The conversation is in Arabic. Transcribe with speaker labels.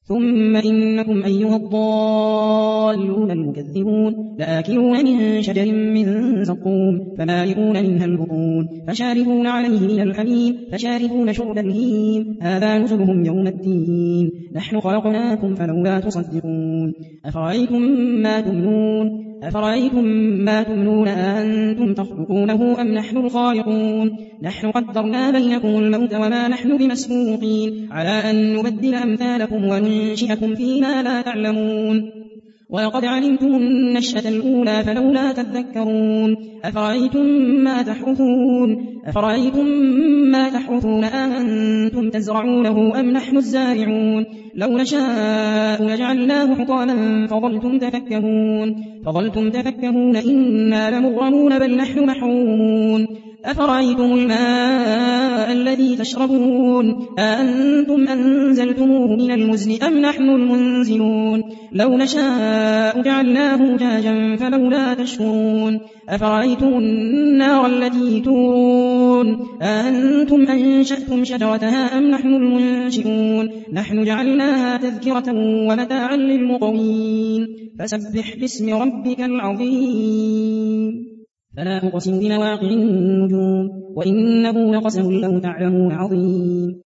Speaker 1: ثم إنكم أيها الضالون المكذبون لآكلون من شجر من زقوم فمالئون منها البطون فشاربون عليه من الحميم فشاربون شرب الهيم هذا نزلهم يوم الدين نحن خلقناكم فلولا تصدقون أفرأيتم ما تمنون أأنتم تخلقونه أم نحن الخالقون نحن قدرنا بينكم الموت وما نحن بمسبوقين على أن نبدل أمثالكم وننشئكم فيما لا تعلمون ولقد علمتم النشأة الأولى فلولا تذكرون أفرأيتم ما تحرثون أأنتم تزرعونه أم نحن الزارعون لو نشاء لجعلناه حطاما فظلتم تفكهون إنا لمغرمون بل نحن محرومون أفرأيتم الماء الذي تشربون أأنتم أنزلتموه من المزن أم نحن المنزلون لو نشاء جعلناه أجاجا فلولا تشكرون أفرأيتم النار التي تورون أأنتم أنشأتم شجرتها أم نحن المنشئون نحن جعلناها تذكرة ومتاعا للمقوين فسبح باسم ربك العظيم فلا أقسم بمواقع النجوم وإنه لقسم لو تعلمون عظيم